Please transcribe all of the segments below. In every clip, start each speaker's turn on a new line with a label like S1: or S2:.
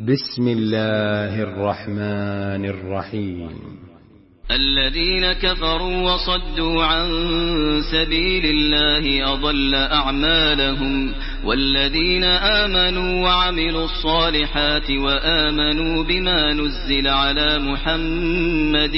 S1: بسم الله الرحمن الرحيم.
S2: الذين كفروا وصدوا عن سبيل الله أضل أعمالهم، والذين آمنوا وعملوا الصالحات وآمنوا بما نزل على محمد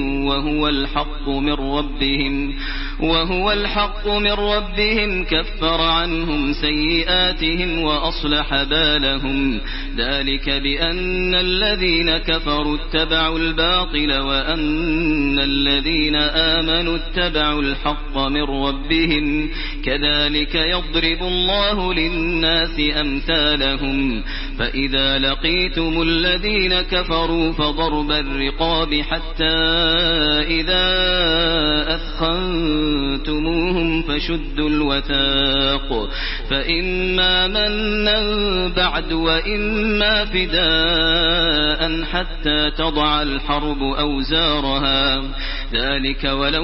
S2: وهو الحق من ربهم كفر عنهم سيئاتهم وأصلح بالهم، ذلك بأن الذين كفروا اتبعوا الباطل وأن الذين آمنوا اتبعوا الحق من ربهم، كذلك يضرب الله للناس أمثالهم. فإذا لقيتم الذين كفروا فضرب الرقاب حتى إذا أثخنتموهم فشدوا الوثاق، فإما منا بعد وإما فداء حتى تضع الحرب أوزارها، ذلك ولو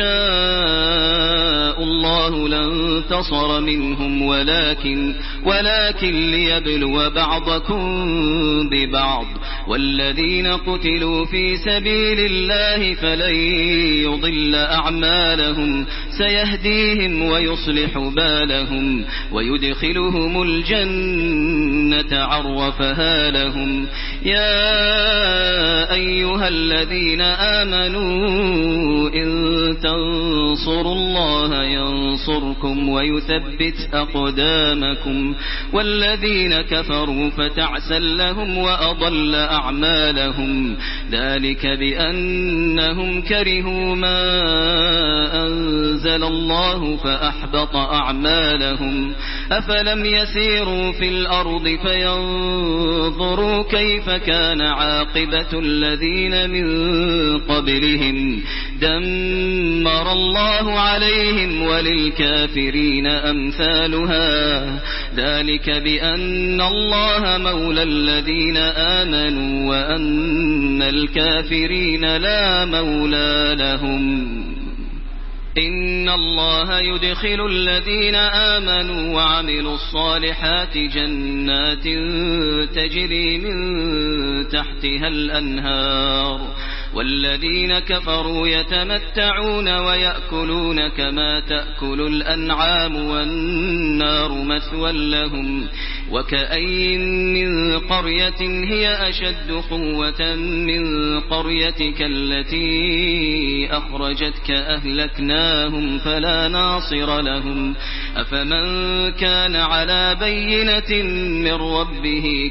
S2: يشاء الله لانتصر منهم ولكن ليبلو بعضكم ببعض، والذين قتلوا في سبيل الله فلن يضل أعمالهم، سيهديهم ويصلح بالهم ويدخلهم الجنة عرفها لهم. يا أيها الذين آمنوا إن تنصروا الله ينصركم ويثبت أقدامكم، والذين كفروا فتعسا لهم وأضل أعمالهم، ذلك بأنهم كرهوا ما أنزل الله فأحبط أعمالهم. أفلم يسيروا في الأرض فينظروا كيف كان عاقبة الذين من قبلهم، دمر الله عليهم وللكافرين أمثالها، ذلك بأن الله مولى الذين آمنوا وأن الكافرين لا مولى لهم. إن الله يدخل الذين آمنوا وعملوا الصالحات جنات تجري من تحتها الأنهار، والذين كفروا يتمتعون ويأكلون كما تأكل الأنعام والنار مثوى لهم. وكأين من قرية هي أشد قوة من قريتك التي أخرجتك أهلكناهم فلا ناصر لهم. أفمن كان على بينة من ربه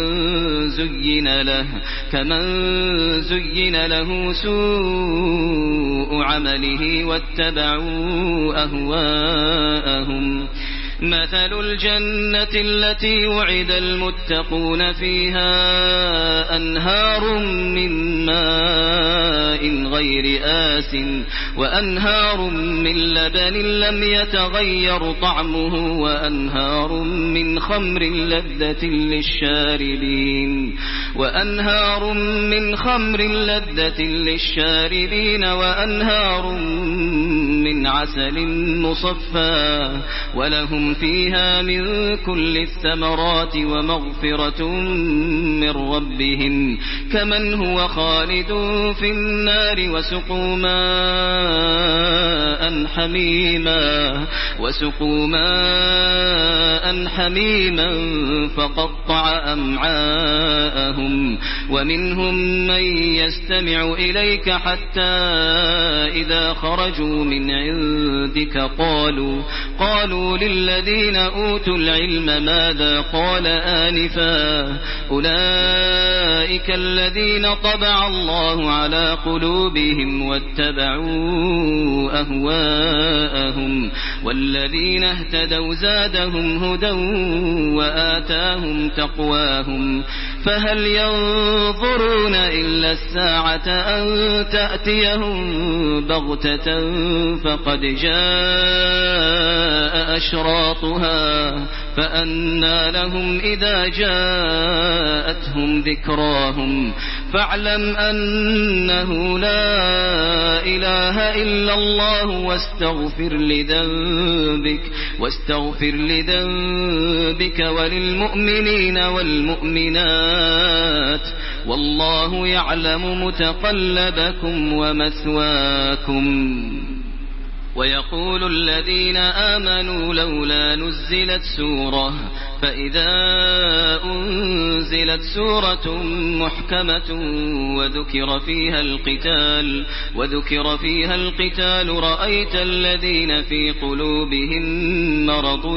S2: كمن زين له سوء عمله واتبعوا أهواءهم. مثل الجنة التي وعد المتقون فيها أنهار من ماء غير آسٍ وأنهار من لبن لم يتغير طعمه وأنهار من خمر لذة للشاربين وأنهار من عسل مصفى، ولهم فيها من كل الثمرات ومغفرة من ربهم، كمن هو خالد في النار وسقوا ماء حميما فقطع أمعاءهم. ومنهم من يستمع إليك حتى إذا خرجوا من عندك قالوا للذين أوتوا العلم ماذا قال آنفا، أولئك الذين طبع الله على قلوبهم واتبعوا أهواءهم، والذين اهتدوا زادهم هدى وآتاهم تقواهم. فهل ينظرون إلا الساعة أن تأتيهم بغتة فقد جاء أشراطها، فأنى لهم إذا جاءتهم ذكراهم. فاعلم أنه لا إله إلا الله واستغفر لذنبك وللمؤمنين والمؤمنات والله يعلم متقلبكم ومثواكم. ويقول الذين آمنوا لولا نزلت سورة فإذا أنزلت سورة محكمة وذكر فيها القتال رأيت الذين في قلوبهم مرض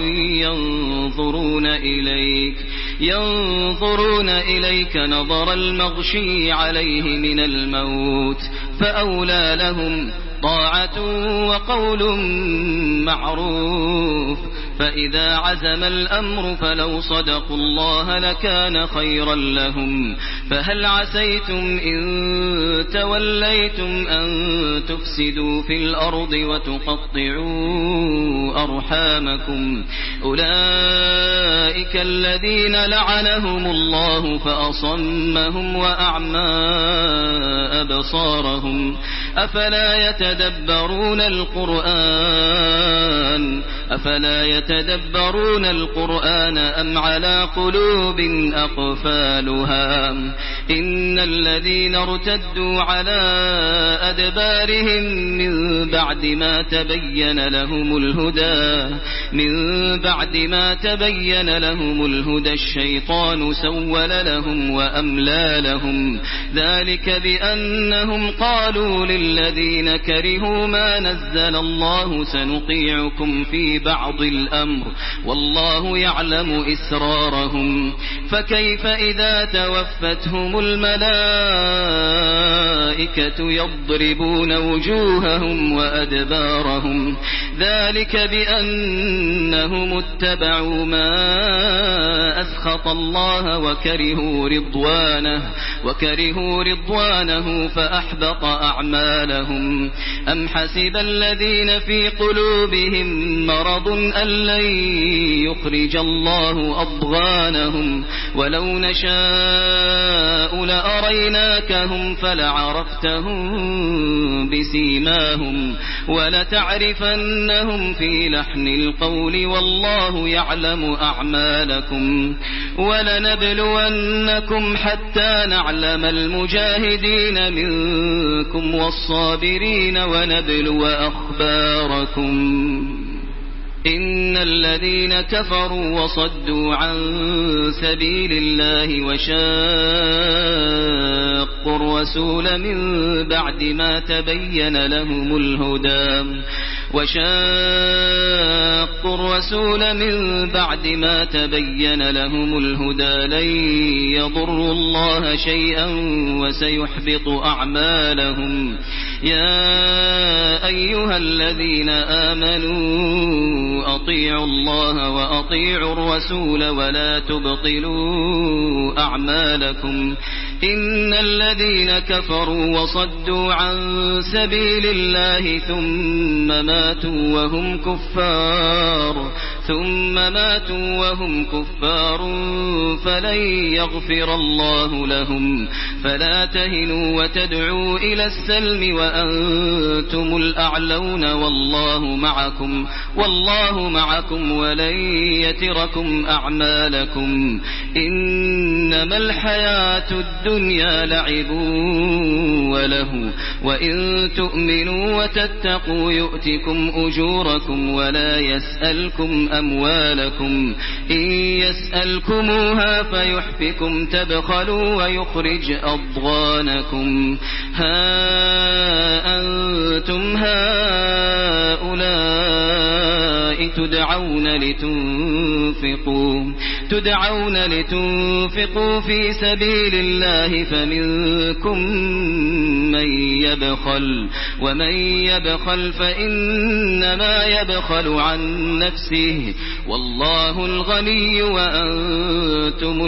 S2: ينظرون إليك نظر المغشي عليه من الموت فأولى لهم طاعة وقول معروف. فإذا عزم الأمر فلو صدقوا الله لكان خيرا لهم. فهل عسيتم إن توليتم أن تفسدوا في الأرض وتقطعوا أرحامكم أولئك الذين لعنهم الله فأصمهم وأعمى أبصارهم أفلا يتدبرون القرآن أم على قلوب أقفالها. إن الذين ارتدوا على أدبارهم من بعد ما تبين لهم الهدى الشيطان سول لهم وأملى لهم. ذلك بأنهم قالوا للذين كرهوا ما نزل الله سنطيعكم في بعض الأمر والله يعلم إسرارهم. فكيف إذا توفتهم الملائكة يضربون وجوههم وأدبارهم. ذلك بأنهم اتبعوا ما أسخط الله وكرهوا رضوانه فأحبط أعمالهم. أم حسب الذين في قلوبهم مرض أن لن يخرج الله أضغانهم ولو نشاء لأريناكهم فلعرفتهم بسيماهم ولتعرفنهم في لحن القول والله يعلم أعمالكم. ولنبلونكم حتى نعلم المجاهدين منكم والصابرين ونبلو أخباركم. إن الذين كفروا وصدوا عن سبيل الله وشاقوا الرسول من بعد ما تبين لهم الهدى لن يضروا الله شيئا وسيحبط أعمالهم. يا أيها الذين آمنوا أطيعوا الله وأطيعوا الرسول ولا تبطلوا أعمالكم. إن الذين كفروا وصدوا عن سبيل الله ثم ماتوا وهم كفار فلن يغفر الله لهم. فلا تهنوا وتدعوا إلى السلم وأنتم الأعلون والله معكم ولن يتركم أعمالكم. إنما الحياة الدنيا لعب وله وإن تؤمنوا وتتقوا يؤتكم أجوركم ولا يسألكم أموالكم. إن يسألكموها فيحفكم تبخلوا ويخرج أضغانكم. ها أنتم هؤلاء تدعون لتنفقوا في سبيل الله فمنكم من يبخل ومن يبخل فإنما يبخل عن نفسه والله الغني وأنتم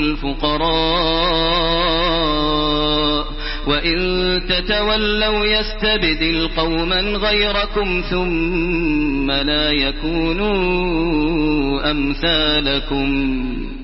S2: الفقراء. وإن تتولوا يستبدل قوما غيركم ثم لا يكونوا أمثالكم.